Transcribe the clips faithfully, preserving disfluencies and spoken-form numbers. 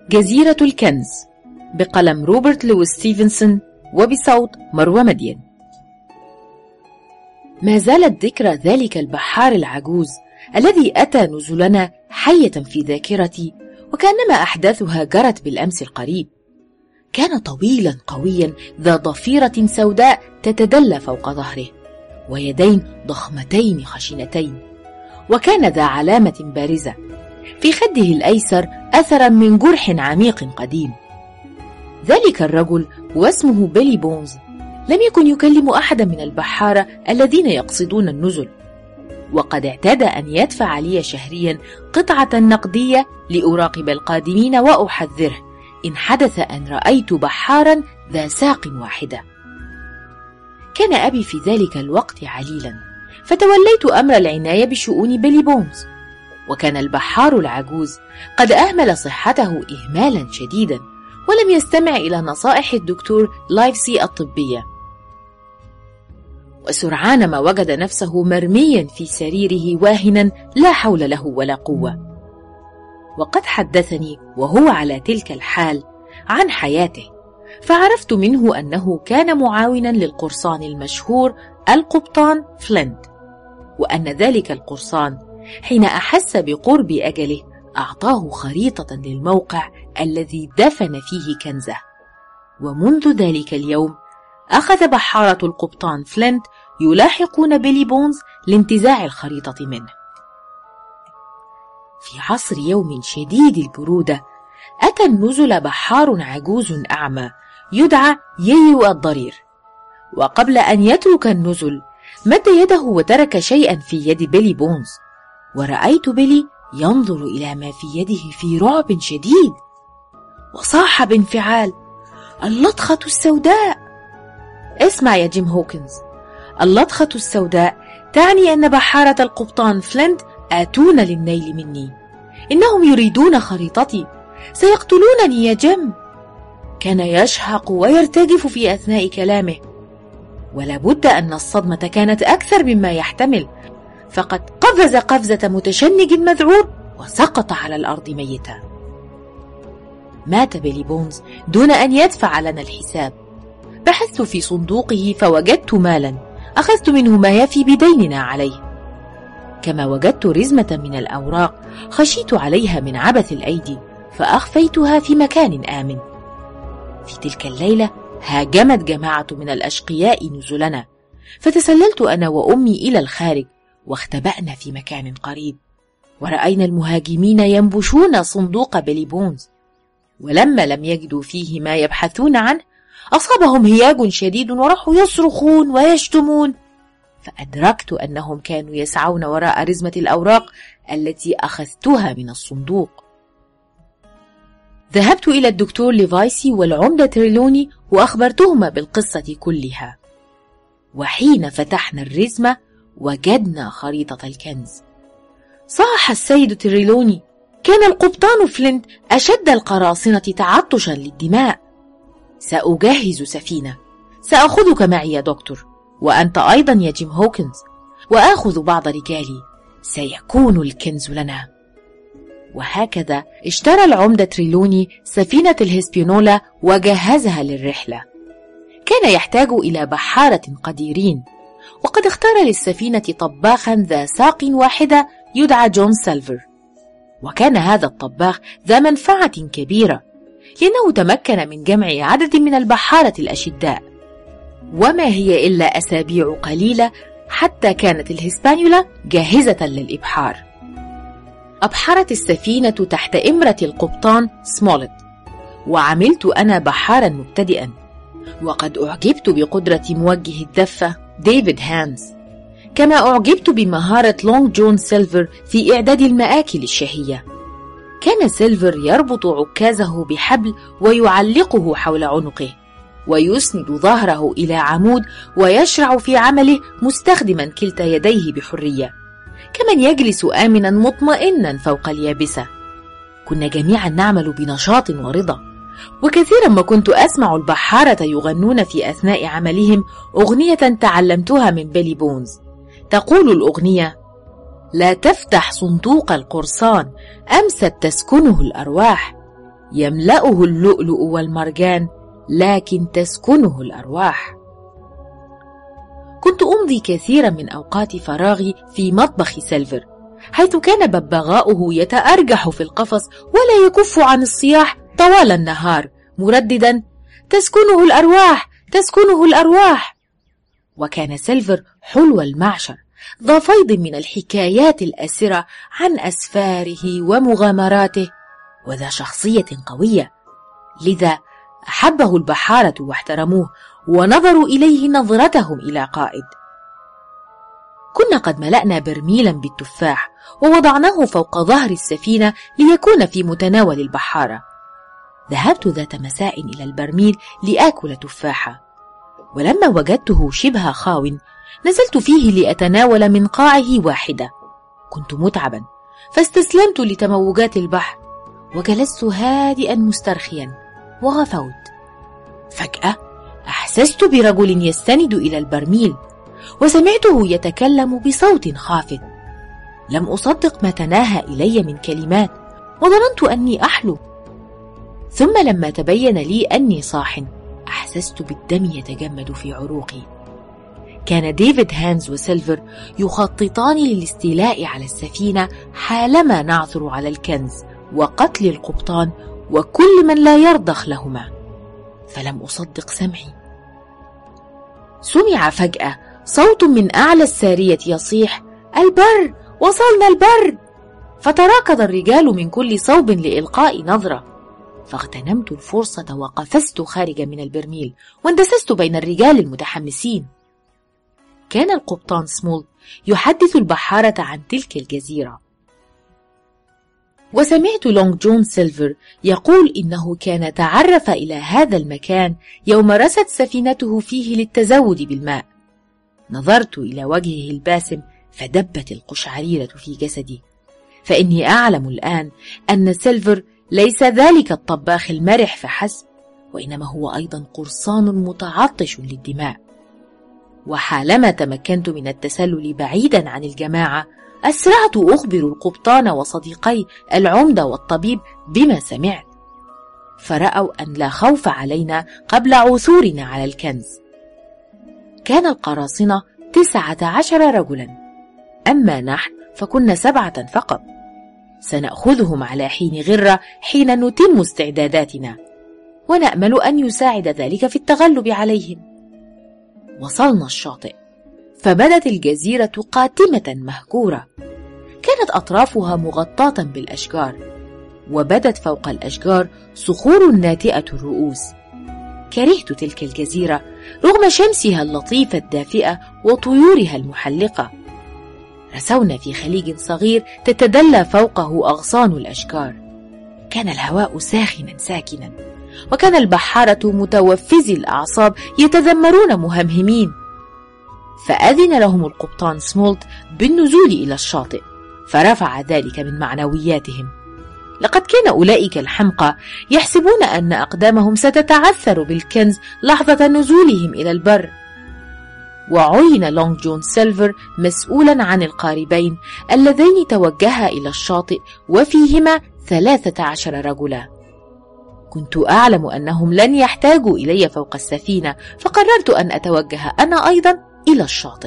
جزيرة الكنز بقلم روبرت لويس ستيفنسون وبصوت مروى مدين. ما زالت ذكرى ذلك البحار العجوز الذي أتى نزلنا حية في ذاكرتي، وكأنما أحداثها جرت بالأمس القريب. كان طويلا قويا ذا ضفيرة سوداء تتدلى فوق ظهره، ويدين ضخمتين خشنتين، وكان ذا علامة بارزة في خده الأيسر أثرا من جرح عميق قديم. ذلك الرجل واسمه بيلي بونز لم يكن يكلم أحدا من البحارة الذين يقصدون النزل، وقد اعتاد أن يدفع لي شهريا قطعة نقدية لأراقب القادمين وأحذره إن حدث أن رأيت بحارا ذا ساق واحدة. كان أبي في ذلك الوقت عليلا، فتوليت أمر العناية بشؤون بيلي بونز، وكان البحار العجوز قد أهمل صحته إهمالا شديدا، ولم يستمع إلى نصائح الدكتور لايفسي الطبية، وسرعان ما وجد نفسه مرميا في سريره واهنا لا حول له ولا قوة. وقد حدثني وهو على تلك الحال عن حياته، فعرفت منه أنه كان معاونا للقرصان المشهور القبطان فلينت، وأن ذلك القرصان حين أحس بقرب أجله أعطاه خريطة للموقع الذي دفن فيه كنزه. ومنذ ذلك اليوم أخذ بحارة القبطان فلينت يلاحقون بيلي بونز لانتزاع الخريطة منه. في عصر يوم شديد البرودة أتى النزل بحار عجوز أعمى يدعى ييو الضرير، وقبل أن يترك النزل مد يده وترك شيئا في يد بيلي بونز، ورأيت بيلي ينظر إلى ما في يده في رعب شديد، وصاح بانفعال: اللطخة السوداء! اسمع يا جيم هوكنز، اللطخة السوداء تعني أن بحارة القبطان فلينت آتون للنيل مني، إنهم يريدون خريطتي، سيقتلونني يا جيم. كان يشهق ويرتجف في أثناء كلامه، ولابد أن الصدمة كانت أكثر مما يحتمل، فقد قفز قفزة متشنج مذعور وسقط على الأرض ميتا. مات بيلي بونز دون أن يدفع لنا الحساب. بحثت في صندوقه فوجدت مالا أخذت منه ما يفي بديننا عليه، كما وجدت رزمة من الأوراق خشيت عليها من عبث الأيدي فأخفيتها في مكان آمن. في تلك الليلة هاجمت جماعة من الأشقياء نزلنا، فتسللت أنا وأمي إلى الخارج واختبأنا في مكان قريب، ورأينا المهاجمين ينبشون صندوق بيلي بونز، ولما لم يجدوا فيه ما يبحثون عنه أصابهم هياج شديد وراحوا يصرخون ويشتمون، فأدركت أنهم كانوا يسعون وراء رزمة الأوراق التي أخذتها من الصندوق. ذهبت إلى الدكتور ليفايسي والعمدة تريلوني وأخبرتهما بالقصة كلها، وحين فتحنا الرزمة وجدنا خريطة الكنز. صاح السيد تريلوني: كان القبطان فلينت أشد القراصنة تعطشا للدماء. سأجهز سفينة، سأخذك معي يا دكتور، وأنت أيضا يا جيم هوكنز، وآخذ بعض رجالي، سيكون الكنز لنا. وهكذا اشترى العمدة تريلوني سفينة الهسبينولا وجهزها للرحلة. كان يحتاج إلى بحارة قديرين، وقد اختار للسفينة طباخا ذا ساق واحدة يدعى جون سيلفر، وكان هذا الطباخ ذا منفعة كبيرة لأنه تمكن من جمع عدد من البحارة الأشداء. وما هي إلا أسابيع قليلة حتى كانت الهسبانيولا جاهزة للإبحار. أبحرت السفينة تحت إمرة القبطان سمولت، وعملت أنا بحارا مبتدئا، وقد أعجبت بقدرة موجه الدفة ديفيد هانز، كما أعجبت بمهارة لونج جون سيلفر في إعداد المآكل الشهية. كان سيلفر يربط عكازه بحبل ويعلقه حول عنقه، ويسند ظهره إلى عمود ويشرع في عمله مستخدما كلتا يديه بحرية، كمن يجلس آمنا مطمئنا فوق اليابسة. كنا جميعا نعمل بنشاط ورضا، وكثيرا ما كنت أسمع البحارة يغنون في أثناء عملهم أغنية تعلمتها من بيلي بونز. تقول الأغنية: لا تفتح صندوق القرصان، أمست تسكنه الأرواح، يملأه اللؤلؤ والمرجان لكن تسكنه الأرواح. كنت أمضي كثيرا من أوقات فراغي في مطبخ سيلفر، حيث كان ببغاؤه يتأرجح في القفص ولا يكف عن الصياح طوال النهار مرددا: تسكنه الأرواح، تسكنه الأرواح. وكان سيلفر حلو المعشر، ذا فيض من الحكايات الأسرة عن أسفاره ومغامراته، وذا شخصية قوية، لذا أحبه البحارة واحترموه ونظروا إليه نظرتهم إلى قائد. كنا قد ملأنا برميلا بالتفاح ووضعناه فوق ظهر السفينة ليكون في متناول البحارة. ذهبت ذات مساء إلى البرميل لآكل تفاحة، ولما وجدته شبه خاو نزلت فيه لأتناول من قاعه واحدة. كنت متعبا فاستسلمت لتموجات البحر وجلست هادئا مسترخيا وغفوت. فجأة أحسست برجل يستند إلى البرميل وسمعته يتكلم بصوت خافت. لم أصدق ما تناهى إلي من كلمات وظننت أني أحلم، ثم لما تبين لي أني صاح أحسست بالدم يتجمد في عروقي. كان ديفيد هانز وسيلفر يخططان للاستيلاء على السفينة حالما نعثر على الكنز وقتل القبطان وكل من لا يرضخ لهما، فلم أصدق سمعي. سمع فجأة صوت من أعلى السارية يصيح: البر، وصلنا البر! فتراكض الرجال من كل صوب لإلقاء نظرة، فاغتنمت الفرصة وقفزت خارج من البرميل واندسست بين الرجال المتحمسين. كان القبطان سمولت يحدث البحارة عن تلك الجزيرة، وسمعت لونج جون سيلفر يقول إنه كان تعرف إلى هذا المكان يوم رست سفينته فيه للتزود بالماء. نظرت إلى وجهه الباسم فدبت القشعريرة في جسدي، فإني أعلم الآن أن سيلفر ليس ذلك الطباخ المرح فحسب، وإنما هو أيضا قرصان متعطش للدماء. وحالما تمكنت من التسلل بعيدا عن الجماعة أسرعت أخبر القبطان وصديقي العمدة والطبيب بما سمعت، فرأوا أن لا خوف علينا قبل عثورنا على الكنز. كان القراصنة تسعة عشر رجلا، أما نحن فكنا سبعة فقط. سنأخذهم على حين غرة حين نتم استعداداتنا، ونأمل أن يساعد ذلك في التغلب عليهم. وصلنا الشاطئ، فبدت الجزيرة قاتمة مهجورة، كانت أطرافها مغطاة بالأشجار، وبدت فوق الأشجار صخور ناتئة الرؤوس. كرهت تلك الجزيرة رغم شمسها اللطيفة الدافئة وطيورها المحلقة. رسونا في خليج صغير تتدلى فوقه أغصان الأشجار. كان الهواء ساخنا ساكنا، وكان البحارة متوفزي الأعصاب يتذمرون مهمهمين، فأذن لهم القبطان سمولت بالنزول إلى الشاطئ، فرفع ذلك من معنوياتهم. لقد كان أولئك الحمقى يحسبون أن أقدامهم ستتعثر بالكنز لحظة نزولهم إلى البر. وعين لونج جون سيلفر مسؤولا عن القاربين اللذين توجها إلى الشاطئ وفيهما ثلاثة عشر رجلا. كنت أعلم أنهم لن يحتاجوا إلي فوق السفينة، فقررت أن أتوجه أنا أيضا إلى الشاطئ.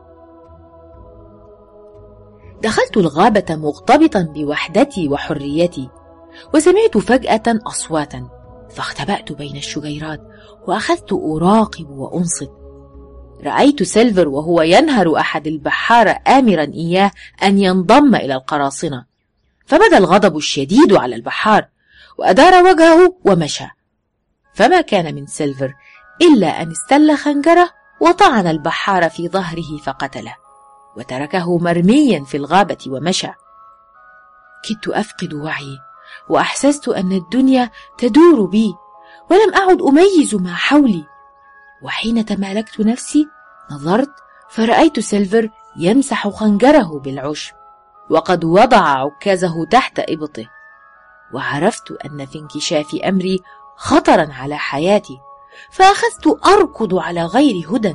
دخلت الغابة مغتبطا بوحدتي وحريتي، وسمعت فجأة أصواتا، فاختبأت بين الشجيرات وأخذت أراقب وأنصت. رأيت سيلفر وهو ينهر أحد البحارة آمرا إياه أن ينضم إلى القراصنة، فبدا الغضب الشديد على البحار وأدار وجهه ومشى. فما كان من سيلفر إلا أن استل خنجره وطعن البحار في ظهره فقتله، وتركه مرميا في الغابة ومشى. كدت أفقد وعي، وأحسست أن الدنيا تدور بي ولم أعد أميز ما حولي. وحين تمالكت نفسي نظرت فرأيت سيلفر يمسح خنجره بالعشب، وقد وضع عكازه تحت إبطه، وعرفت أن في انكشاف أمري خطرا على حياتي، فأخذت أركض على غير هدى.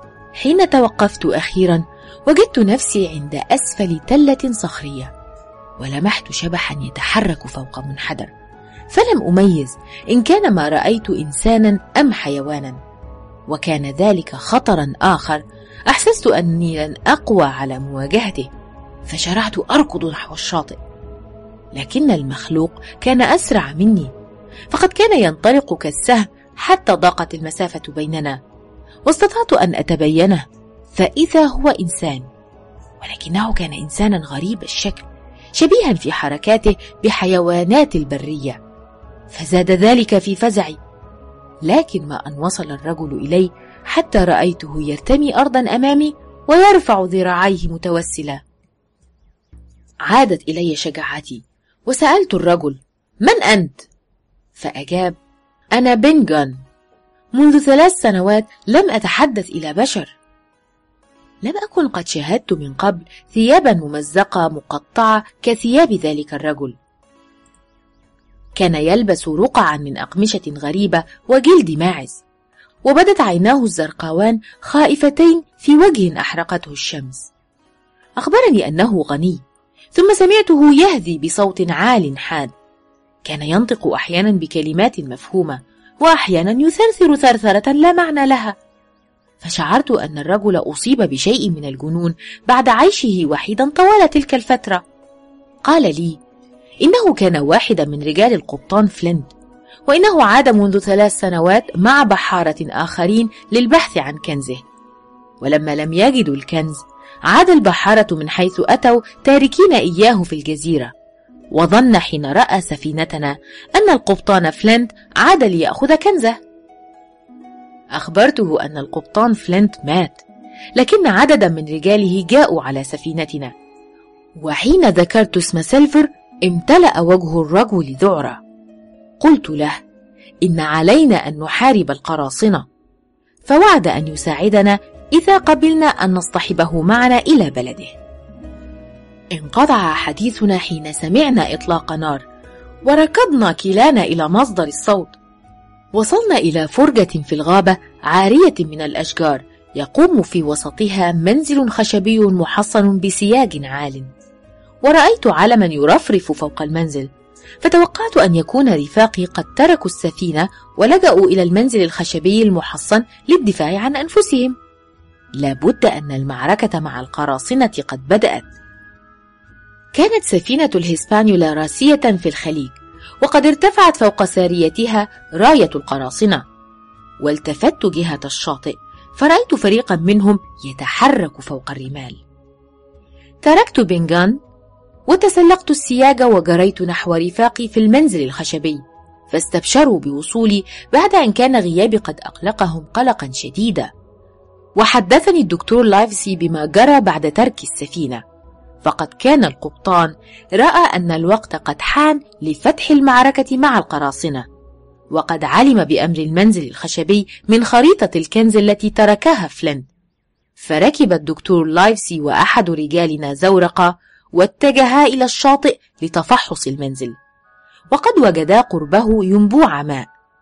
حين توقفت أخيرا وجدت نفسي عند أسفل تلة صخرية، ولمحت شبحا يتحرك فوق منحدر، فلم أميز إن كان ما رأيت إنسانا أم حيوانا، وكان ذلك خطرا آخر أحسست أني لن أقوى على مواجهته، فشرعت أركض نحو الشاطئ. لكن المخلوق كان أسرع مني، فقد كان ينطلق كالسهم حتى ضاقت المسافة بيننا، واستطعت أن أتبينه، فإذا هو إنسان، ولكنه كان إنسانا غريب الشكل، شبيها في حركاته بحيوانات البرية، فزاد ذلك في فزعي. لكن ما أن وصل الرجل إلي حتى رأيته يرتمي أرضا أمامي ويرفع ذراعيه متوسلا. عادت إلي شجاعتي وسألت الرجل: من أنت؟ فأجاب: أنا بنغان، منذ ثلاث سنوات لم أتحدث إلى بشر. لم أكن قد شاهدت من قبل ثيابا ممزقة مقطعة كثياب ذلك الرجل. كان يلبس رقعا من أقمشة غريبة وجلد ماعز، وبدت عيناه الزرقاوان خائفتين في وجه أحرقته الشمس. أخبرني أنه غني، ثم سمعته يهذي بصوت عال حاد. كان ينطق أحيانا بكلمات مفهومة، وأحيانا يثرثر ثرثرة لا معنى لها، فشعرت أن الرجل أصيب بشيء من الجنون بعد عيشه وحيدا طوال تلك الفترة. قال لي إنه كان واحدا من رجال القبطان فلينت، وإنه عاد منذ ثلاث سنوات مع بحارة آخرين للبحث عن كنزه، ولما لم يجدوا الكنز عاد البحارة من حيث أتوا تاركين إياه في الجزيرة، وظن حين رأى سفينتنا أن القبطان فلينت عاد ليأخذ كنزه. أخبرته أن القبطان فلينت مات، لكن عددا من رجاله جاءوا على سفينتنا، وحين ذكرت اسم سيلفر امتلأ وجه الرجل ذعرا. قلت له إن علينا أن نحارب القراصنة، فوعد أن يساعدنا إذا قبلنا أن نصطحبه معنا إلى بلده. انقطع حديثنا حين سمعنا إطلاق نار، وركضنا كلانا إلى مصدر الصوت. وصلنا إلى فرجة في الغابة عارية من الأشجار، يقوم في وسطها منزل خشبي محصن بسياج عال، ورأيت علما يرفرف فوق المنزل، فتوقعت أن يكون رفاقي قد تركوا السفينة ولجأوا إلى المنزل الخشبي المحصن للدفاع عن أنفسهم. لابد أن المعركة مع القراصنة قد بدأت. كانت سفينة الهسبانيولا راسية في الخليج، وقد ارتفعت فوق ساريتها راية القراصنة، والتفت جهة الشاطئ فرأيت فريقا منهم يتحرك فوق الرمال. تركت بنغان وتسلقت السياج وجريت نحو رفاقي في المنزل الخشبي، فاستبشروا بوصولي بعد أن كان غيابي قد أقلقهم قلقا شديدا. وحدثني الدكتور لايفسي بما جرى بعد ترك السفينة، فقد كان القبطان رأى أن الوقت قد حان لفتح المعركة مع القراصنة، وقد علم بأمر المنزل الخشبي من خريطة الكنز التي تركها فلينت. فركب الدكتور لايفسي وأحد رجالنا زورقة واتجها إلى الشاطئ لتفحص المنزل، وقد وجدا قربه ينبوع ماء.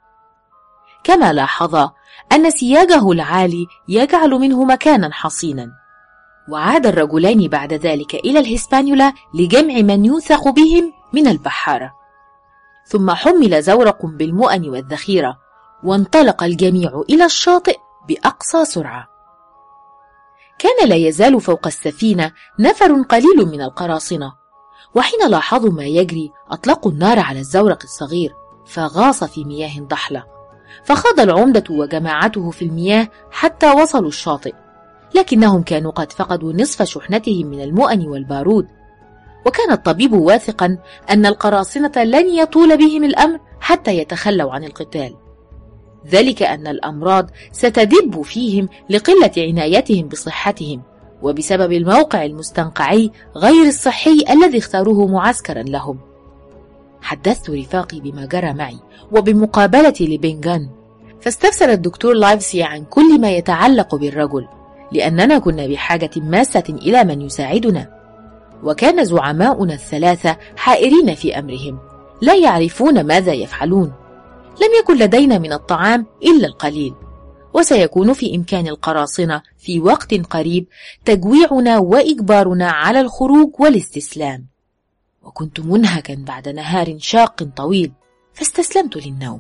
كما لاحظا أن سياجه العالي يجعل منه مكانا حصينا. وعاد الرجلان بعد ذلك إلى الهسبانيولا لجمع من يوثق بهم من البحارة، ثم حمل زورق بالمؤن والذخيرة، وانطلق الجميع إلى الشاطئ بأقصى سرعة. كان لا يزال فوق السفينة نفر قليل من القراصنة، وحين لاحظوا ما يجري أطلقوا النار على الزورق الصغير، فغاص في مياه ضحلة، فخاض العمدة وجماعته في المياه حتى وصلوا الشاطئ، لكنهم كانوا قد فقدوا نصف شحنتهم من المؤن والبارود. وكان الطبيب واثقا أن القراصنة لن يطول بهم الأمر حتى يتخلوا عن القتال، ذلك أن الأمراض ستدب فيهم لقلة عنايتهم بصحتهم، وبسبب الموقع المستنقعي غير الصحي الذي اختاروه معسكرا لهم. حدثت رفاقي بما جرى معي وبمقابلتي لبنغان، فاستفسر الدكتور لايفسي عن كل ما يتعلق بالرجل، لأننا كنا بحاجة ماسة إلى من يساعدنا. وكان زعماؤنا الثلاثة حائرين في أمرهم، لا يعرفون ماذا يفعلون. لم يكن لدينا من الطعام إلا القليل، وسيكون في إمكان القراصنة في وقت قريب تجويعنا وإجبارنا على الخروج والاستسلام. وكنت منهكا بعد نهار شاق طويل، فاستسلمت للنوم.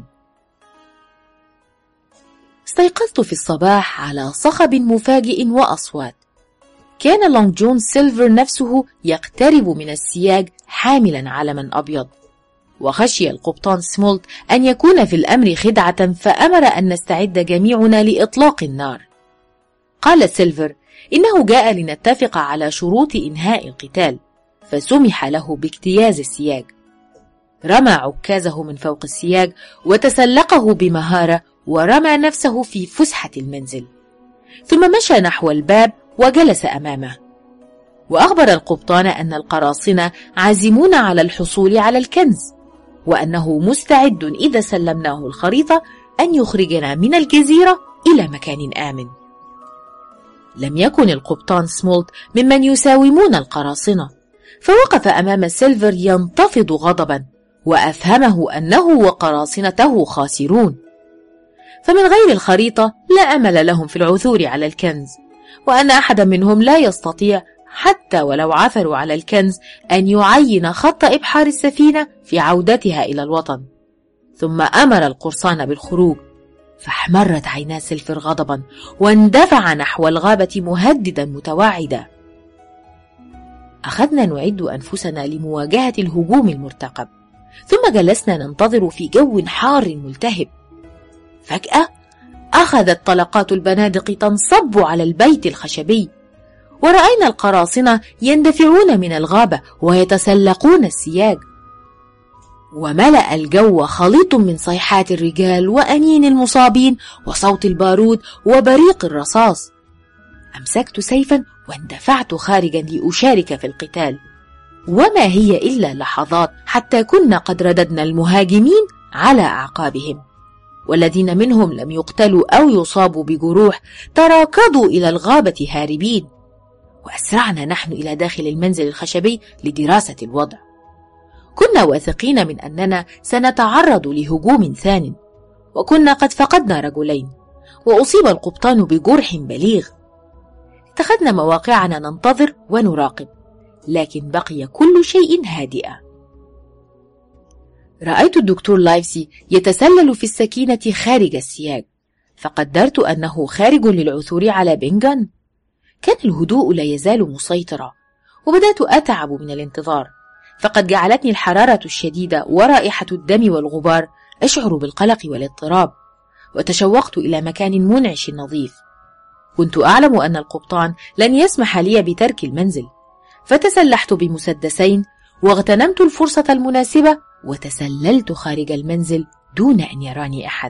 استيقظت في الصباح على صخب مفاجئ وأصوات. كان لونج جون سيلفر نفسه يقترب من السياج حاملا علما أبيض، وخشي القبطان سمولت أن يكون في الأمر خدعة، فأمر أن نستعد جميعنا لإطلاق النار. قال سيلفر إنه جاء لنتفق على شروط إنهاء القتال، فسمح له باجتياز السياج. رمى عكازه من فوق السياج وتسلقه بمهارة، ورمى نفسه في فسحة المنزل، ثم مشى نحو الباب وجلس أمامه، وأخبر القبطان أن القراصنة عازمون على الحصول على الكنز، وأنه مستعد إذا سلمناه الخريطة أن يخرجنا من الجزيرة إلى مكان آمن. لم يكن القبطان سمولت ممن يساومون القراصنة، فوقف أمام سيلفر ينتفض غضبا، وأفهمه أنه وقراصنته خاسرون، فمن غير الخريطة لا أمل لهم في العثور على الكنز، وأن أحدا منهم لا يستطيع حتى ولو عثروا على الكنز أن يعين خط إبحار السفينة في عودتها إلى الوطن. ثم أمر القرصان بالخروج، فاحمرت عينا سيلفر غضبا واندفع نحو الغابة مهددا متوعدا. أخذنا نعد أنفسنا لمواجهة الهجوم المرتقب، ثم جلسنا ننتظر في جو حار ملتهب. فجأة أخذت طلقات البنادق تنصب على البيت الخشبي، ورأينا القراصنة يندفعون من الغابة ويتسلقون السياج، وملأ الجو خليط من صيحات الرجال وأنين المصابين وصوت البارود وبريق الرصاص. أمسكت سيفا واندفعت خارجا لأشارك في القتال، وما هي إلا لحظات حتى كنا قد رددنا المهاجمين على أعقابهم، والذين منهم لم يقتلوا أو يصابوا بجروح تراكضوا إلى الغابة هاربين، وأسرعنا نحن إلى داخل المنزل الخشبي لدراسة الوضع. كنا واثقين من أننا سنتعرض لهجوم ثان، وكنا قد فقدنا رجلين، وأصيب القبطان بجرح بليغ. اتخذنا مواقعنا ننتظر ونراقب، لكن بقي كل شيء هادئا. رأيت الدكتور لايفسي يتسلل في السكينة خارج السياج، فقدرت أنه خارج للعثور على بنغان. كان الهدوء لا يزال مسيطرا، وبدأت أتعب من الانتظار، فقد جعلتني الحرارة الشديدة ورائحة الدم والغبار أشعر بالقلق والاضطراب، وتشوقت إلى مكان منعش نظيف. كنت أعلم أن القبطان لن يسمح لي بترك المنزل، فتسلحت بمسدسين واغتنمت الفرصة المناسبة وتسللت خارج المنزل دون أن يراني أحد.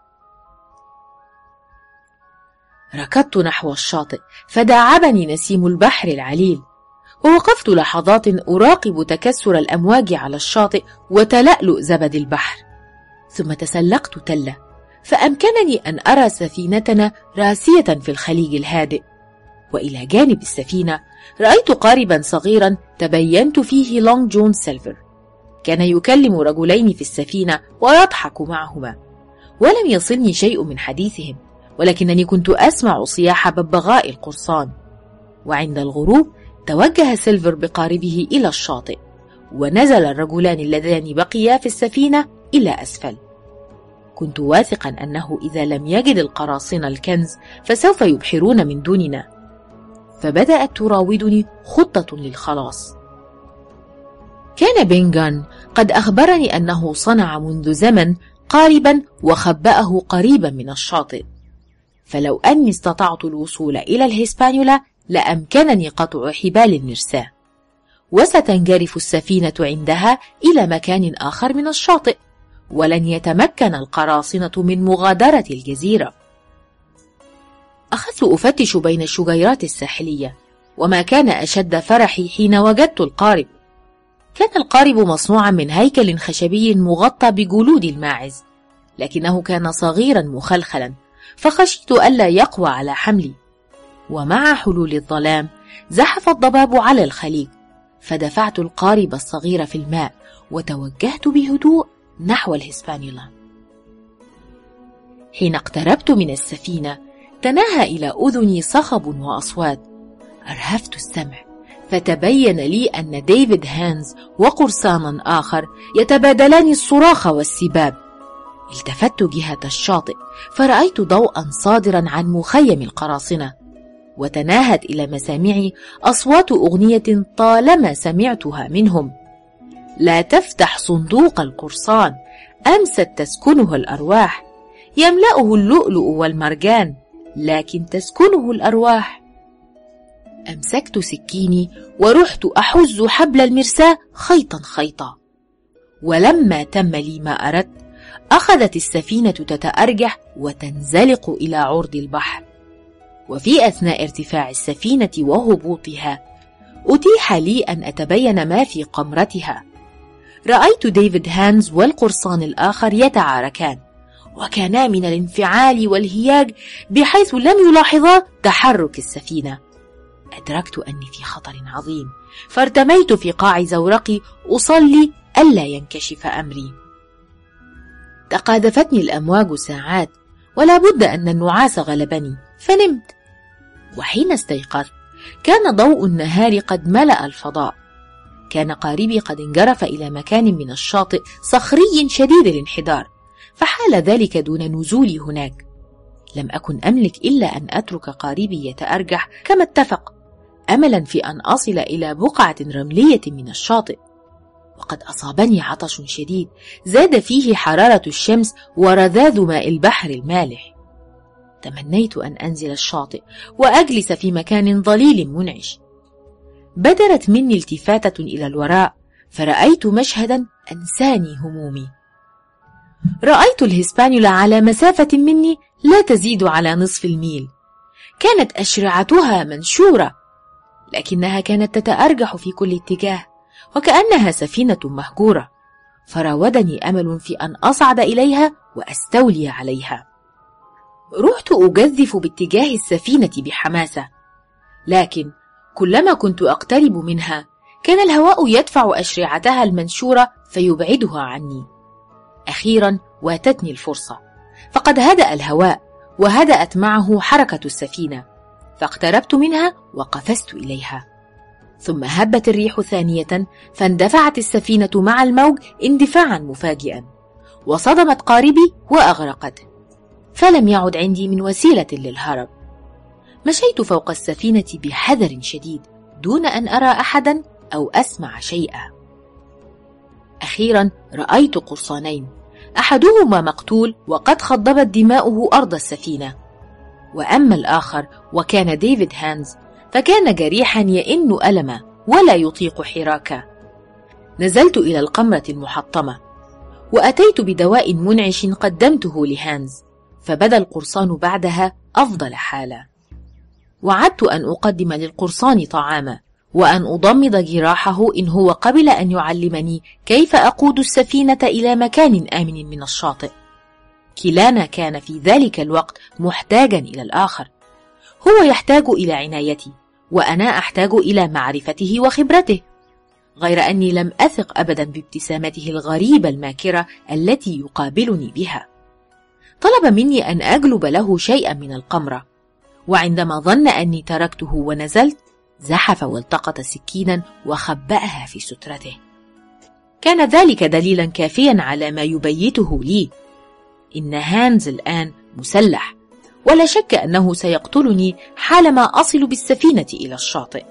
ركضت نحو الشاطئ فداعبني نسيم البحر العليل، ووقفت لحظات أراقب تكسر الأمواج على الشاطئ وتلألؤ زبد البحر، ثم تسلقت تلة فأمكنني أن أرى سفينتنا راسية في الخليج الهادئ، وإلى جانب السفينة رأيت قاربا صغيرا تبينت فيه لونج جون سيلفر. كان يكلم رجلين في السفينة ويضحك معهما، ولم يصلني شيء من حديثهم، ولكنني كنت أسمع صياح ببغاء القرصان. وعند الغروب توجه سيلفر بقاربه إلى الشاطئ، ونزل الرجلان اللذان بقيا في السفينة إلى أسفل. كنت واثقا أنه إذا لم يجد القراصنة الكنز فسوف يبحرون من دوننا، فبدأت تراودني خطة للخلاص. كان بنغان قد أخبرني أنه صنع منذ زمن قاربا وخبأه قريبا من الشاطئ، فلو أني استطعت الوصول إلى الهسبانيولا لأمكنني قطع حبال المرساة، وستنجرف السفينة عندها إلى مكان آخر من الشاطئ، ولن يتمكن القراصنة من مغادرة الجزيرة. أخذت أفتش بين الشجيرات الساحلية، وما كان أشد فرحي حين وجدت القارب. كان القارب مصنوعا من هيكل خشبي مغطى بجلود الماعز، لكنه كان صغيرا مخلخلا، فخشيت ألا يقوى على حملي. ومع حلول الظلام زحف الضباب على الخليج، فدفعت القارب الصغير في الماء وتوجهت بهدوء نحو الهسبانيولا. حين اقتربت من السفينة تناهى إلى أذني صخب وأصوات، أرهفت السمع فتبين لي أن ديفيد هانز وقرصان آخر يتبادلان الصراخ والسباب. التفت جهة الشاطئ فرأيت ضوءا صادرا عن مخيم القراصنة، وتناهت إلى مسامعي أصوات أغنية طالما سمعتها منهم: لا تفتح صندوق القرصان، أمست تسكنه الأرواح، يملأه اللؤلؤ والمرجان، لكن تسكنه الأرواح. أمسكت سكيني ورحت أحز حبل المرساة خيطا خيطا، ولما تم لي ما أردت أخذت السفينة تتأرجح وتنزلق إلى عرض البحر. وفي أثناء ارتفاع السفينة وهبوطها أتيح لي أن أتبين ما في قمرتها. رأيت ديفيد هانز والقرصان الآخر يتعاركان، وكانا من الانفعال والهياج بحيث لم يلاحظا تحرك السفينة. أدركت أني في خطر عظيم، فارتميت في قاع زورقي أصلي ألا ينكشف أمري. تقاذفتني الأمواج ساعات، ولا بد أن النعاس غلبني، فنمت. وحين استيقظت كان ضوء النهار قد ملأ الفضاء. كان قاربي قد انجرف إلى مكان من الشاطئ صخري شديد الانحدار، فحال ذلك دون نزولي هناك. لم أكن أملك إلا أن أترك قاربي يتأرجح كما اتفق، أملا في أن أصل إلى بقعة رملية من الشاطئ. وقد أصابني عطش شديد زاد فيه حرارة الشمس ورذاذ ماء البحر المالح. تمنيت أن أنزل الشاطئ وأجلس في مكان ظليل منعش. بدرت مني التفاتة إلى الوراء، فرأيت مشهدا أنساني همومي. رأيت الهسبانيولا على مسافة مني لا تزيد على نصف الميل. كانت أشرعتها منشورة، لكنها كانت تتأرجح في كل اتجاه وكأنها سفينة مهجورة، فراودني أمل في أن أصعد إليها وأستولي عليها. رحت أجذف باتجاه السفينة بحماسة، لكن كلما كنت أقترب منها كان الهواء يدفع أشرعتها المنشورة فيبعدها عني. أخيرا واتتني الفرصة، فقد هدأ الهواء وهدأت معه حركة السفينة، فاقتربت منها وقفزت إليها. ثم هبت الريح ثانية، فاندفعت السفينة مع الموج اندفاعا مفاجئا، وصدمت قاربي وأغرقته، فلم يعد عندي من وسيلة للهرب. مشيت فوق السفينة بحذر شديد دون أن أرى أحدا أو أسمع شيئا. أخيرا رأيت قرصانين، أحدهما مقتول وقد خضبت دماؤه أرض السفينة، وأما الآخر وكان ديفيد هانز فكان جريحا يئن ألما ولا يطيق حراكا. نزلت إلى القمرة المحطمة وأتيت بدواء منعش قدمته لهانز، فبدا القرصان بعدها أفضل حالا. وعدت أن أقدم للقرصان طعاما وأن أضمد جراحه إن هو قبل أن يعلمني كيف أقود السفينة إلى مكان آمن من الشاطئ. كلانا كان في ذلك الوقت محتاجا إلى الآخر، هو يحتاج إلى عنايتي وأنا أحتاج إلى معرفته وخبرته، غير أني لم أثق أبدا بابتسامته الغريبة الماكرة التي يقابلني بها. طلب مني أن أجلب له شيئا من القمرة، وعندما ظن أني تركته ونزلت زحف والتقط سكينا وخبأها في سترته. كان ذلك دليلا كافيا على ما يبيته لي، إن هانز الآن مسلح، ولا شك أنه سيقتلني حالما أصل بالسفينة إلى الشاطئ.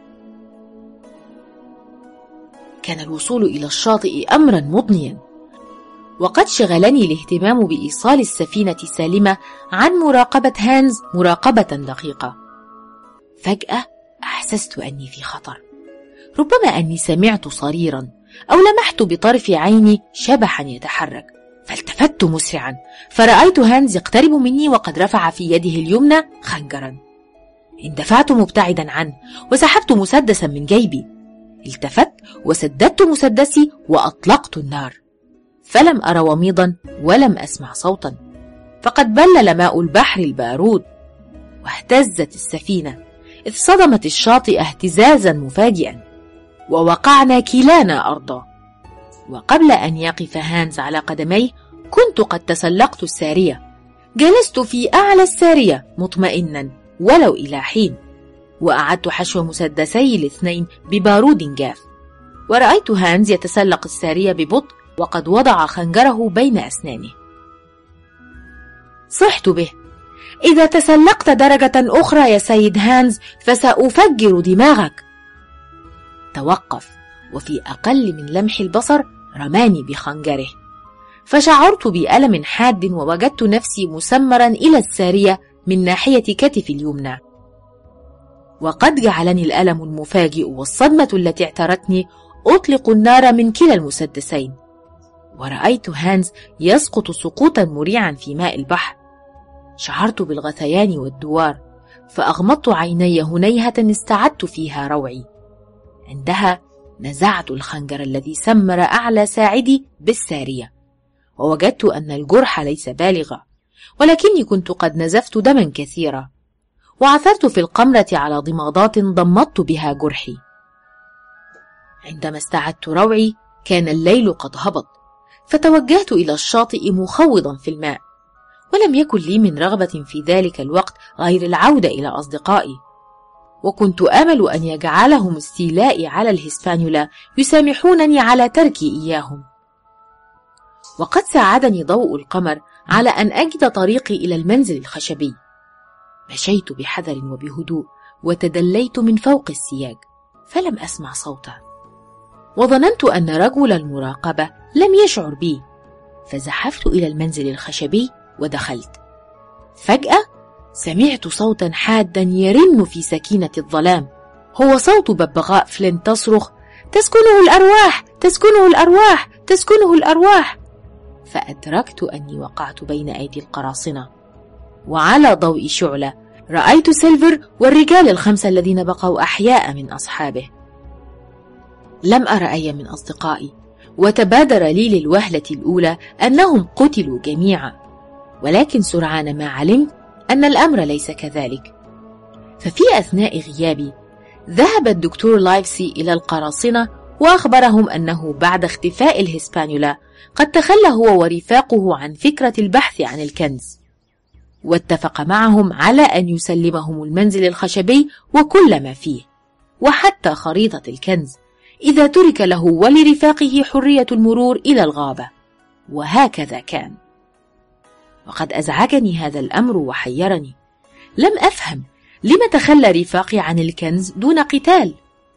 كان الوصول إلى الشاطئ أمرا مضنيا، وقد شغلني الاهتمام بإيصال السفينة سالمة عن مراقبة هانز مراقبة دقيقة. فجأة أحسست أني في خطر، ربما أني سمعت صريرا أو لمحت بطرف عيني شبحا يتحرك، فالتفت مسرعا فرأيت هانز يقترب مني وقد رفع في يده اليمنى خنجرا. اندفعت مبتعدا عنه وسحبت مسدسا من جيبي، التفت وسددت مسدسي وأطلقت النار، فلم أرى وميضا ولم أسمع صوتا، فقد بلل ماء البحر البارود. واهتزت السفينة إذ صدمت الشاطئ اهتزازا مفاجئا، ووقعنا كلانا أرضا. وقبل أن يقف هانز على قدميه كنت قد تسلقت السارية، جلست في أعلى السارية مطمئنا ولو إلى حين. وأعدت حشو مسدسي الاثنين ببارود جاف، ورأيت هانز يتسلق السارية ببطء وقد وضع خنجره بين أسنانه. صحت به: إذا تسلقت درجة أخرى يا سيد هانز فسأفجر دماغك. توقف، وفي أقل من لمح البصر رماني بخنجره، فشعرت بألم حاد ووجدت نفسي مسمرا إلى السارية من ناحية كتفي اليمنى. وقد جعلني الألم المفاجئ والصدمة التي اعترتني أطلق النار من كلا المسدسين، ورأيت هانز يسقط سقوطا مريعا في ماء البحر. شعرت بالغثيان والدوار، فأغمضت عيني هنيهة استعدت فيها روعي. عندها نزعت الخنجر الذي سمر أعلى ساعدي بالسارية، ووجدت أن الجرح ليس بالغا، ولكني كنت قد نزفت دما كثيرا، وعثرت في القمرة على ضمادات ضمدت بها جرحي. عندما استعدت روعي كان الليل قد هبط، فتوجهت إلى الشاطئ مخوضا في الماء، ولم يكن لي من رغبة في ذلك الوقت غير العودة إلى أصدقائي، وكنت آمل أن يجعلهم استيلائي على الهسبانيولا يسامحونني على تركي إياهم. وقد ساعدني ضوء القمر على أن أجد طريقي إلى المنزل الخشبي. مشيت بحذر وبهدوء، وتدليت من فوق السياج، فلم أسمع صوتا، وظننت أن رجل المراقبة لم يشعر بي، فزحفت إلى المنزل الخشبي ودخلت. فجأة سمعت صوتا حادا يرن في سكينة الظلام، هو صوت ببغاء فلينت تصرخ: تسكنه الأرواح، تسكنه الأرواح، تسكنه الأرواح. فأدركت أني وقعت بين أيدي القراصنة، وعلى ضوء شعلة رأيت سيلفر والرجال الخمسة الذين بقوا أحياء من أصحابه. لم أرى أي من أصدقائي، وتبادر لي للوهلة الأولى أنهم قتلوا جميعا، ولكن سرعان ما علمت أن الأمر ليس كذلك. ففي أثناء غيابي ذهب الدكتور لايفسي إلى القراصنة وأخبرهم أنه بعد اختفاء الهسبانيولا قد تخلى هو ورفاقه عن فكرة البحث عن الكنز، واتفق معهم على أن يسلمهم المنزل الخشبي وكل ما فيه، وحتى خريطة الكنز، إذا ترك له ولرفاقه حرية المرور إلى الغابة. وهكذا كان. وقد أزعجني هذا الأمر وحيرني، لم أفهم لم تخلى رفاقي عن الكنز دون قتال.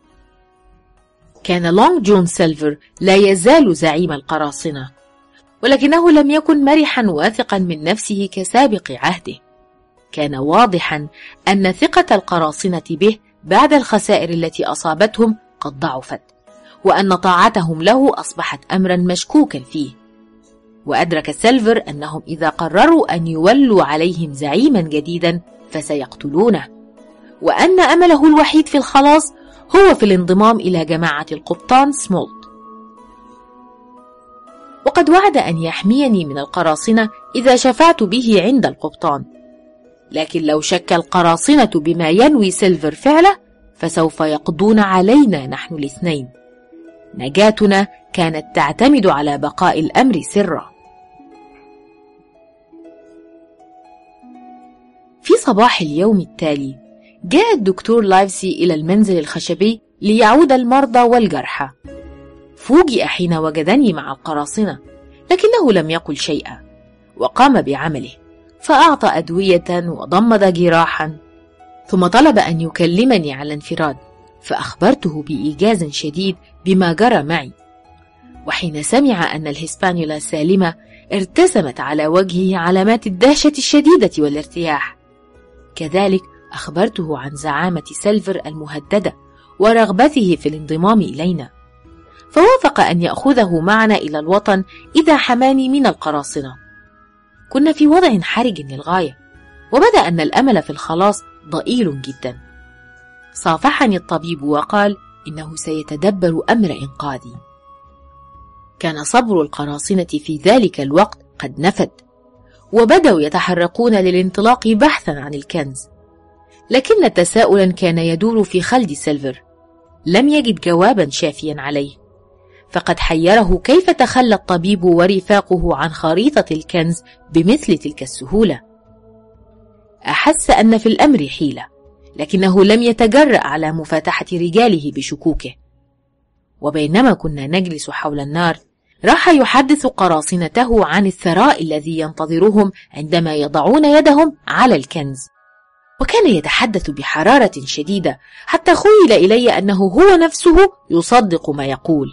كان لونغ جون سيلفر لا يزال زعيم القراصنة، ولكنه لم يكن مرحا واثقا من نفسه كسابق عهده. كان واضحا أن ثقة القراصنة به بعد الخسائر التي أصابتهم قد ضعفت، وأن طاعتهم له أصبحت أمرا مشكوكا فيه. وأدرك سيلفر أنهم إذا قرروا أن يولوا عليهم زعيما جديدا فسيقتلونه، وأن أمله الوحيد في الخلاص هو في الانضمام إلى جماعة القبطان سمولت. وقد وعد أن يحميني من القراصنة إذا شفعت به عند القبطان، لكن لو شك القراصنة بما ينوي سيلفر فعله فسوف يقضون علينا نحن الاثنين. نجاتنا كانت تعتمد على بقاء الأمر سرا. في صباح اليوم التالي جاء الدكتور لايفسي إلى المنزل الخشبي ليعود المرضى والجرحى. فوجئ حين وجدني مع القراصنة، لكنه لم يقل شيئا، وقام بعمله، فأعطى أدوية وضمد جراحا، ثم طلب أن يكلمني على انفراد، فأخبرته بإيجاز شديد بما جرى معي. وحين سمع أن الهسبانيولا سالمة ارتسمت على وجهه علامات الدهشة الشديدة والارتياح. كذلك أخبرته عن زعامة سيلفر المهددة ورغبته في الانضمام إلينا، فوافق أن يأخذه معنا إلى الوطن إذا حماني من القراصنة. كنا في وضع حرج للغاية، وبدأ أن الأمل في الخلاص ضئيل جدا. صافحني الطبيب وقال إنه سيتدبر أمر إنقاذي. كان صبر القراصنة في ذلك الوقت قد نفد، وبدأوا يتحركون للانطلاق بحثا عن الكنز، لكن تساؤلا كان يدور في خلد سيلفر لم يجد جوابا شافيا عليه، فقد حيره كيف تخلى الطبيب ورفاقه عن خريطة الكنز بمثل تلك السهولة. أحس أن في الأمر حيلة، لكنه لم يتجرأ على مفاتحة رجاله بشكوكه. وبينما كنا نجلس حول النار، راح يحدث قراصنته عن الثراء الذي ينتظرهم عندما يضعون يدهم على الكنز، وكان يتحدث بحرارة شديدة حتى خيل إلي أنه هو نفسه يصدق ما يقول.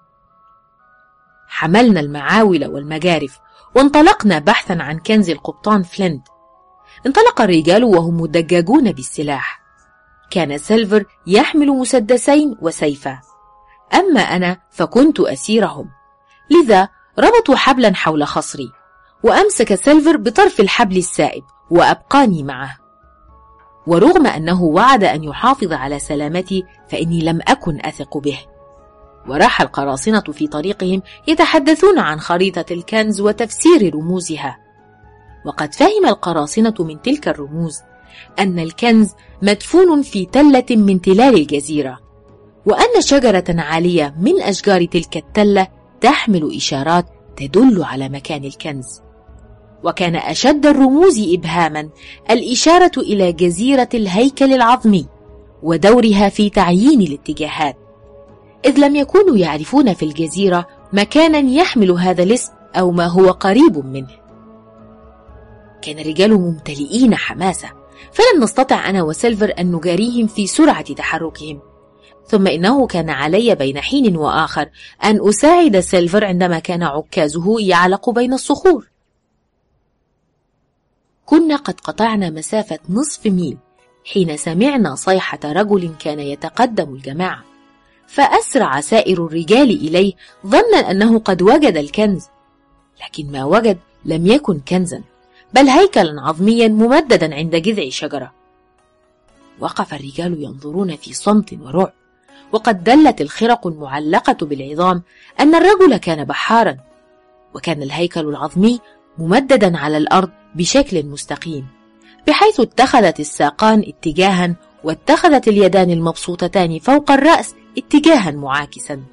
حملنا المعاول والمجارف وانطلقنا بحثا عن كنز القبطان فلينت. انطلق الرجال وهم مدججون بالسلاح. كان سيلفر يحمل مسدسين وسيفا، أما أنا فكنت أسيرهم، لذا ربطوا حبلا حول خصري، وأمسك سيلفر بطرف الحبل السائب وأبقاني معه. ورغم أنه وعد أن يحافظ على سلامتي فإني لم أكن أثق به. وراح القراصنة في طريقهم يتحدثون عن خريطة الكنز وتفسير رموزها. وقد فهم القراصنة من تلك الرموز أن الكنز مدفون في تلة من تلال الجزيرة، وأن شجرة عالية من أشجار تلك التلة تحمل إشارات تدل على مكان الكنز. وكان أشد الرموز إبهاما الإشارة إلى جزيرة الهيكل العظمي ودورها في تعيين الاتجاهات، إذ لم يكونوا يعرفون في الجزيرة مكانا يحمل هذا الاسم أو ما هو قريب منه. كان الرجال ممتلئين حماسة، فلم نستطع أنا وسيلفر أن نجاريهم في سرعة تحركهم. ثم إنه كان علي بين حين وآخر أن أساعد سيلفر عندما كان عكازه يعلق بين الصخور. كنا قد قطعنا مسافة نصف ميل حين سمعنا صيحة رجل كان يتقدم الجماعة، فأسرع سائر الرجال إليه ظنا أنه قد وجد الكنز، لكن ما وجد لم يكن كنزا، بل هيكلا عظميا ممددا عند جذع شجرة. وقف الرجال ينظرون في صمت ورعب، وقد دلت الخرق المعلقة بالعظام أن الرجل كان بحارا، وكان الهيكل العظمي ممددا على الأرض بشكل مستقيم، بحيث اتخذت الساقان اتجاها واتخذت اليدان المبسوطتان فوق الرأس اتجاها معاكسا.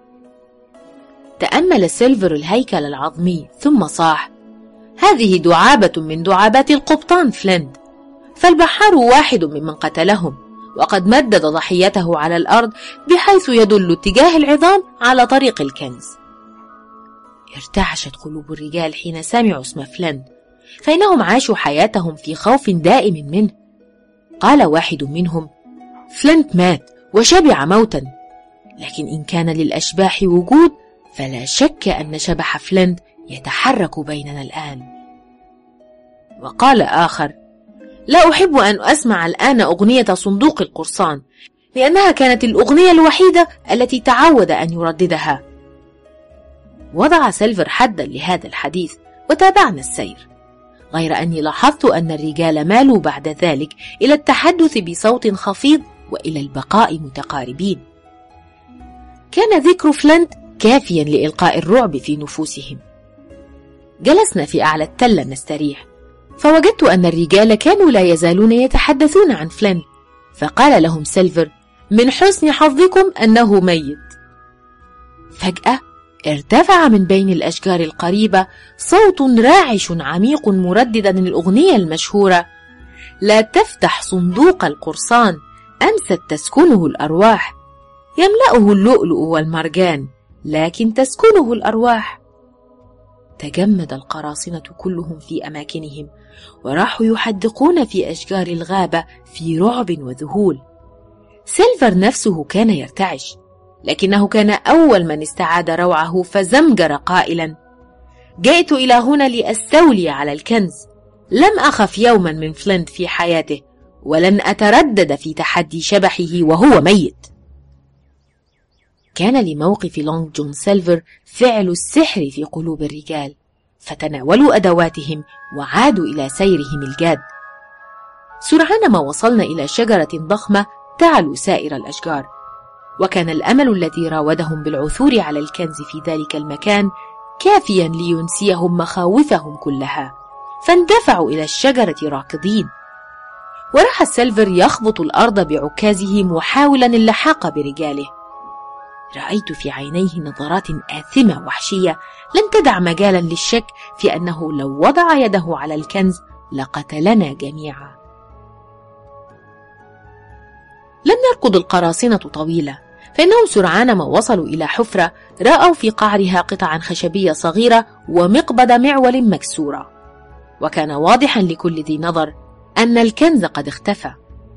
تأمل سيلفر الهيكل العظمي ثم صاح: هذه دعابة من دعابات القبطان فلينت، فالبحار واحد ممن قتلهم، وقد مدد ضحيته على الأرض بحيث يدل اتجاه العظام على طريق الكنز. ارتعشت قلوب الرجال حين سمعوا اسم فلينت، فإنهم عاشوا حياتهم في خوف دائم منه. قال واحد منهم: فلينت مات وشبع موتا، لكن إن كان للأشباح وجود فلا شك أن شبح فلينت يتحرك بيننا الآن. وقال آخر: لا أحب أن أسمع الآن أغنية صندوق القرصان، لأنها كانت الأغنية الوحيدة التي تعود أن يرددها. وضع سيلفر حدا لهذا الحديث وتابعنا السير، غير أني لاحظت أن الرجال مالوا بعد ذلك إلى التحدث بصوت خفيض وإلى البقاء متقاربين. كان ذكر فلينت كافيا لإلقاء الرعب في نفوسهم. جلسنا في أعلى التلة نستريح، فوجدت أن الرجال كانوا لا يزالون يتحدثون عن فلينت، فقال لهم سيلفر: من حسن حظكم أنه ميت. فجأة ارتفع من بين الأشجار القريبة صوت راعش عميق مرددا الأغنية المشهورة: لا تفتح صندوق القرصان، أمست تسكنه الأرواح، يملأه اللؤلؤ والمرجان، لكن تسكنه الأرواح. تجمد القراصنة كلهم في أماكنهم، وراحوا يحدقون في أشجار الغابة في رعب وذهول. سيلفر نفسه كان يرتعش، لكنه كان أول من استعاد روعه فزمجر قائلا: جئت إلى هنا لأستولي على الكنز، لم أخف يوما من فلينت في حياته، ولن أتردد في تحدي شبحه وهو ميت. كان لموقف لونج جون سيلفر فعل السحر في قلوب الرجال، فتناولوا أدواتهم وعادوا إلى سيرهم الجاد. سرعان ما وصلنا إلى شجرة ضخمة تعلو سائر الأشجار، وكان الأمل الذي راودهم بالعثور على الكنز في ذلك المكان كافيا لينسيهم مخاوفهم كلها، فاندفعوا إلى الشجرة راكضين. وراح سيلفر يخبط الأرض بعكازه محاولا اللحاق برجاله. رأيت في عينيه نظرات آثمة وحشية لن تدع مجالا للشك في أنه لو وضع يده على الكنز لقتلنا جميعا. لم يركض القراصنة طويلة، فإنهم سرعان ما وصلوا إلى حفرة رأوا في قعرها قطعا خشبية صغيرة ومقبض معول مكسورة، وكان واضحا لكل ذي نظر أن الكنز قد اختفى.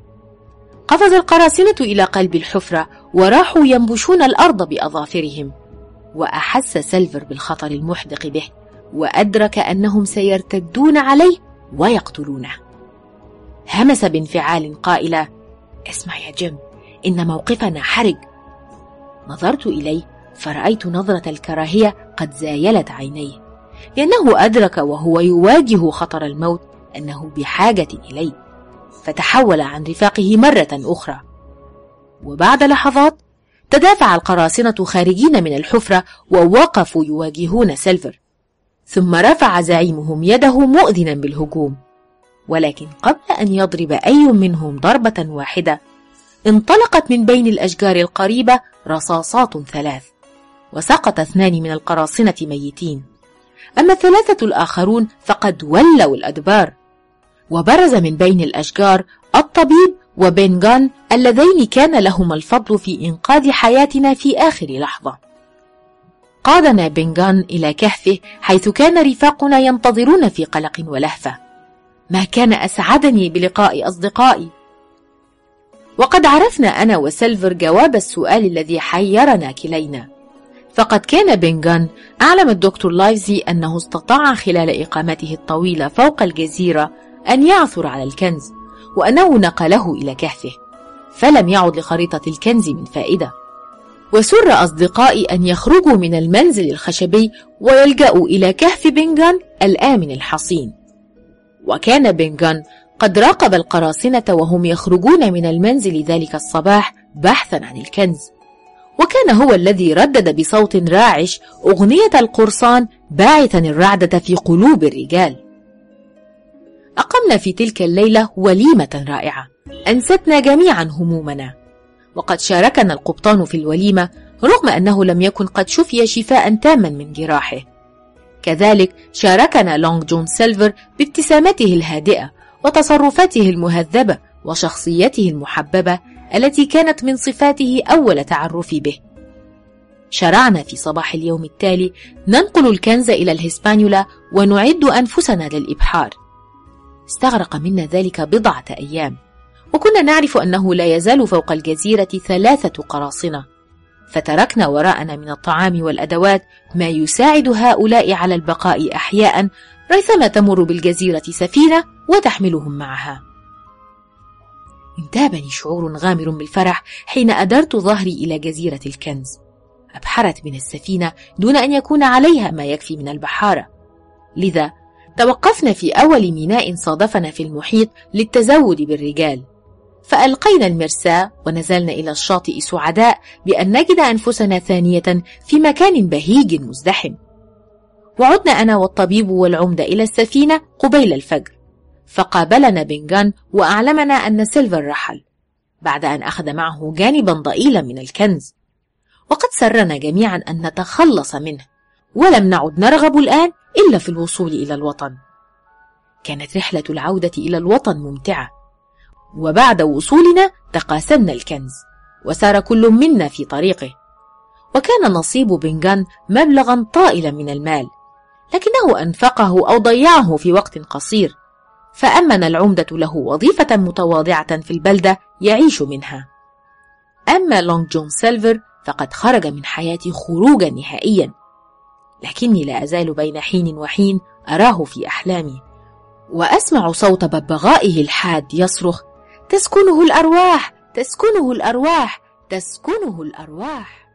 قفز القراصنة إلى قلب الحفرة وراحوا ينبشون الأرض بأظافرهم، وأحس سيلفر بالخطر المحدق به، وأدرك أنهم سيرتدون عليه ويقتلونه. همس بانفعال قائلا: اسمع يا جيم، إن موقفنا حرج. نظرت إليه فرأيت نظرة الكراهية قد زايلت عينيه، لأنه أدرك وهو يواجه خطر الموت أنه بحاجة إليه، فتحول عن رفاقه مرة أخرى. وبعد لحظات تدافع القراصنة خارجين من الحفرة ووقفوا يواجهون سيلفر، ثم رفع زعيمهم يده مؤذنا بالهجوم، ولكن قبل أن يضرب أي منهم ضربة واحدة انطلقت من بين الأشجار القريبة رصاصات ثلاث، وسقط اثنان من القراصنة ميتين، أما الثلاثة الآخرون فقد ولوا الأدبار. وبرز من بين الأشجار الطبيب وبنغان اللذين كان لهما الفضل في إنقاذ حياتنا في آخر لحظة. قادنا بنغان إلى كهفه حيث كان رفاقنا ينتظرون في قلق ولهفة. ما كان أسعدني بلقاء أصدقائي، وقد عرفنا أنا وسيلفر جواب السؤال الذي حيرنا كلينا، فقد كان بنغان أعلم الدكتور لايفزي أنه استطاع خلال إقامته الطويلة فوق الجزيرة أن يعثر على الكنز، وأنه نقله إلى كهفه، فلم يعد لخريطة الكنز من فائدة. وسر أصدقائي أن يخرجوا من المنزل الخشبي ويلجأوا إلى كهف بنغان الآمن الحصين. وكان بنغان قد راقب القراصنة وهم يخرجون من المنزل ذلك الصباح بحثا عن الكنز، وكان هو الذي ردد بصوت راعش أغنية القرصان باعثا الرعدة في قلوب الرجال. أقمنا في تلك الليلة وليمة رائعة أنستنا جميعا همومنا، وقد شاركنا القبطان في الوليمة رغم أنه لم يكن قد شفي شفاء تاما من جراحه. كذلك شاركنا لونغ جون سيلفر بابتسامته الهادئة وتصرفاته المهذبة وشخصيته المحببة التي كانت من صفاته أول تعرفي به. شرعنا في صباح اليوم التالي ننقل الكنز إلى الهسبانيولا ونعد أنفسنا للإبحار. استغرق منا ذلك بضعة أيام، وكنا نعرف أنه لا يزال فوق الجزيرة ثلاثة قراصنة، فتركنا وراءنا من الطعام والأدوات ما يساعد هؤلاء على البقاء أحياء ريثما تمر بالجزيرة سفينة وتحملهم معها. انتابني شعور غامر بالفرح حين أدرت ظهري إلى جزيرة الكنز. أبحرت من السفينة دون أن يكون عليها ما يكفي من البحارة، لذا توقفنا في أول ميناء صادفنا في المحيط للتزود بالرجال، فألقينا المرساة ونزلنا إلى الشاطئ سعداء بأن نجد أنفسنا ثانية في مكان بهيج مزدحم. وعدنا أنا والطبيب والعمدة إلى السفينة قبيل الفجر، فقابلنا بنغان وأعلمنا أن سيلفر رحل بعد أن أخذ معه جانبا ضئيلا من الكنز، وقد سرنا جميعا أن نتخلص منه، ولم نعد نرغب الآن إلا في الوصول إلى الوطن. كانت رحلة العودة إلى الوطن ممتعة، وبعد وصولنا تقاسمنا الكنز وسار كل منا في طريقه. وكان نصيب بنغان مبلغا طائلا من المال، لكنه أنفقه أو ضيعه في وقت قصير، فأمن العمدة له وظيفة متواضعة في البلدة يعيش منها. أما لونغ جون سيلفر فقد خرج من حياتي خروجا نهائيا، لكني لا أزال بين حين وحين أراه في أحلامي، وأسمع صوت ببغائه الحاد يصرخ: تسكنه الأرواح، تسكنه الأرواح، تسكنه الأرواح.